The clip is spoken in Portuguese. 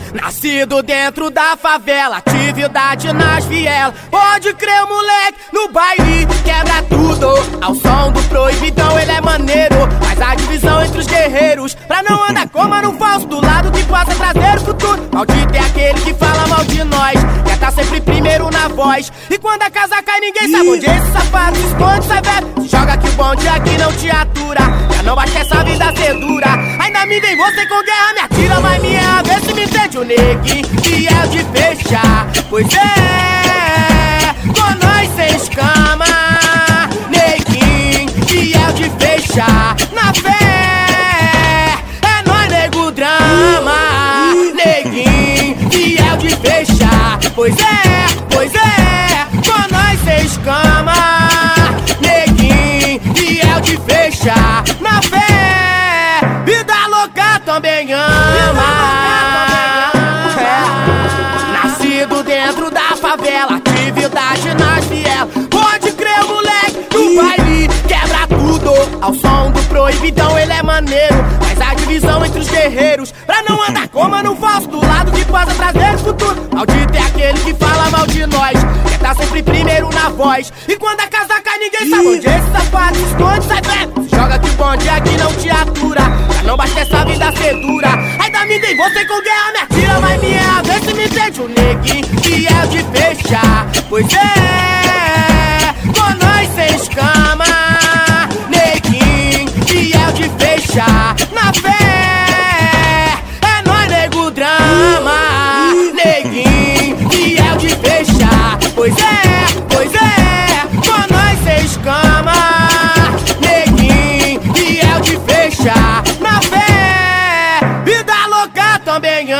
Nascido dentro da favela, atividade nas vielas. Pode crer, moleque, no baile quebra tudo. Ao som do proibidão ele é maneiro, faz a divisão entre os guerreiros, pra não andar como no falso do lado que possa trazer o futuro. Maldito é aquele que fala mal de nós, quer tá sempre primeiro na voz. E quando a casa cai ninguém sabe onde esse safado se esconde, sai velho. Se joga que o bonde aqui não te atura, já não basta essa vida ser dura. Ainda me vem você com guerra, me atira, mas me erra, vê se me entende o neguinho que é de fechar. Pois é, com nós sem escama, neguinho que é de fechar. Na fé, é nós nego drama, neguinho que é de fechar. Pois é, com nós sem escama, neguinho que é de fechar. Na fé, vida louca também ama. Nascido dentro da favela, atividade nas vielas. Pode crer, moleque, no baile quebra tudo. Ao som do proibidão ele é maneiro, faz a divisão entre os guerreiros, pra não andar como no falso do lado que possa trazer o futuro. Maldito é aquele que fala mal de nós, quer tá sempre primeiro na voz. E quando a casa cai ninguém sabe onde esse safado se esconde, sai velho. Se joga que o bonde aqui não te atura, já não basta essa vida ser dura. Ainda me vem você com guerra, me atira, mas me erra, vê se me entende o neguinho que é de fechar. Pois é, com nós sem escama, neguinho que é de fechar. Na fé, é nós nego drama, neguinho que é de fechar. Pois é, com nós sem escama, neguinho que é de fechar. Na fé, vida louca também